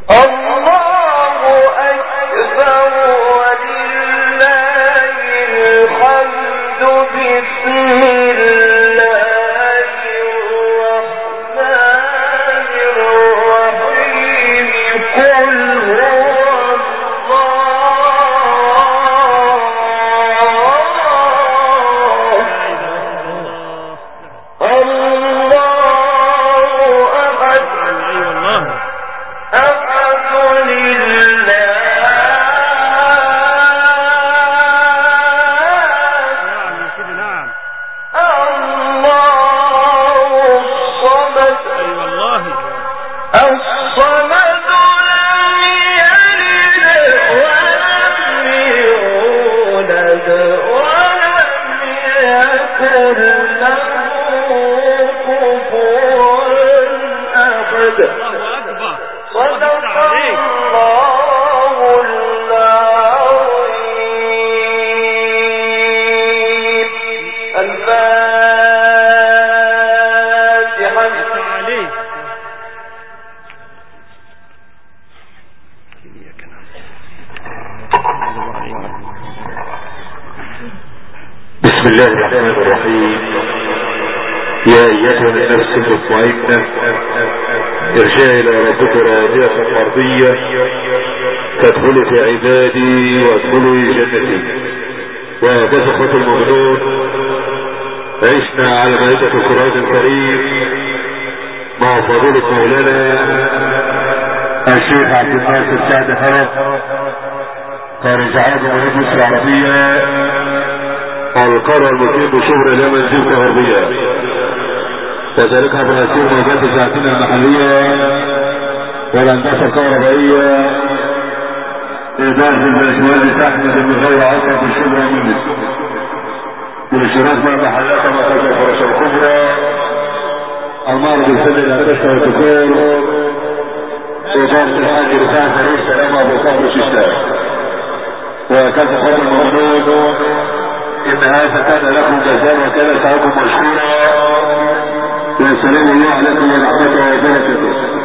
بسم الله الرحمن الرحيم. يا ايتها النفس المطمئنة ارجعي الى ربك راضية مرضية فادخلي في عبادي وادخلي جنتي. وهكذا اخوة المؤمنون عشنا على مائدة القرآن الكريم مع فضيلة مولانا الشيخ عبد الناصر سعد حرب خارج عام مصر العربية القرى المقيم بشبر الى منزل غربية، وذلك عبر اسير موجات ساعتنا المحلية والهندسة الكهربائية إدارة الباشمهندس أحمد بن غير عصر في الشبرا ومنس بالاشتراك مع محلات مركز الفرش الكبرى المعرض السنة الهندسة والديكور إدارة الحاج رفاعة فريق سلام أبو صاحب الشيشان. وكذا خطر المولود إن هذا كان لكم جزاء وكان سعيكم مشكورا، والسلام الله عليكم ورحمته وبركاته.